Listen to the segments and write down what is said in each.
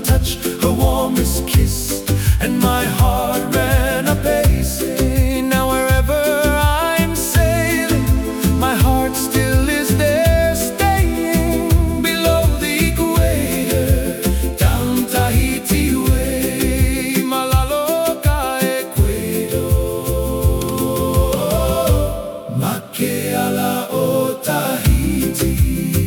touch, her warmest kiss, and my heart ran apace. Now wherever I'm sailing, my heart still is there, staying below the equator, down Tahiti way, Malalo ka Ecuador, Makeala o Tahiti.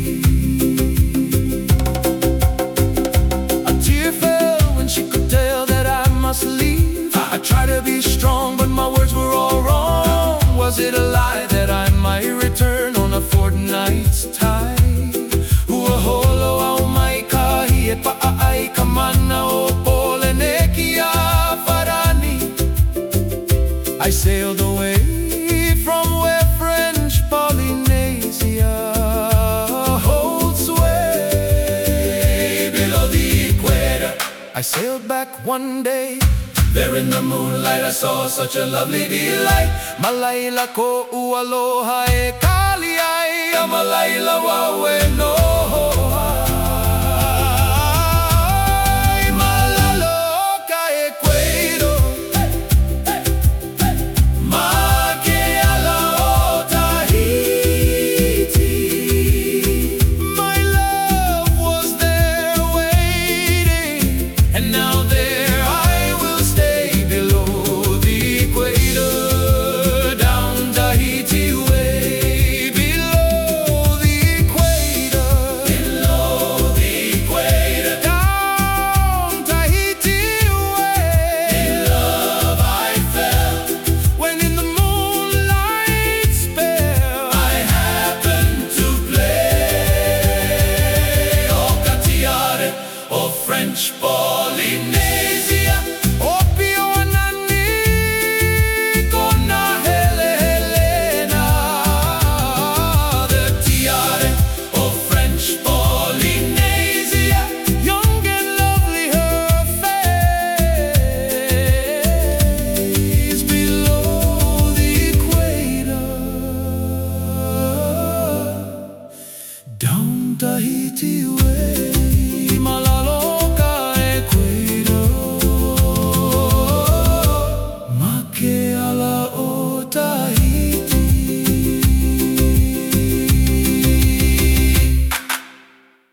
I tried to be strong, but my words were all wrong. Was it a lie that I might return on a fortnight's time? Holo au mai kahi e pa'ai ka mana o Polynesia Farani. I sailed away from where French Polynesia holds sway. Below the equator, I sailed back one day. There in the moonlight I saw such a lovely delight. Malaila ko ualoha e kaliai, a malaila wa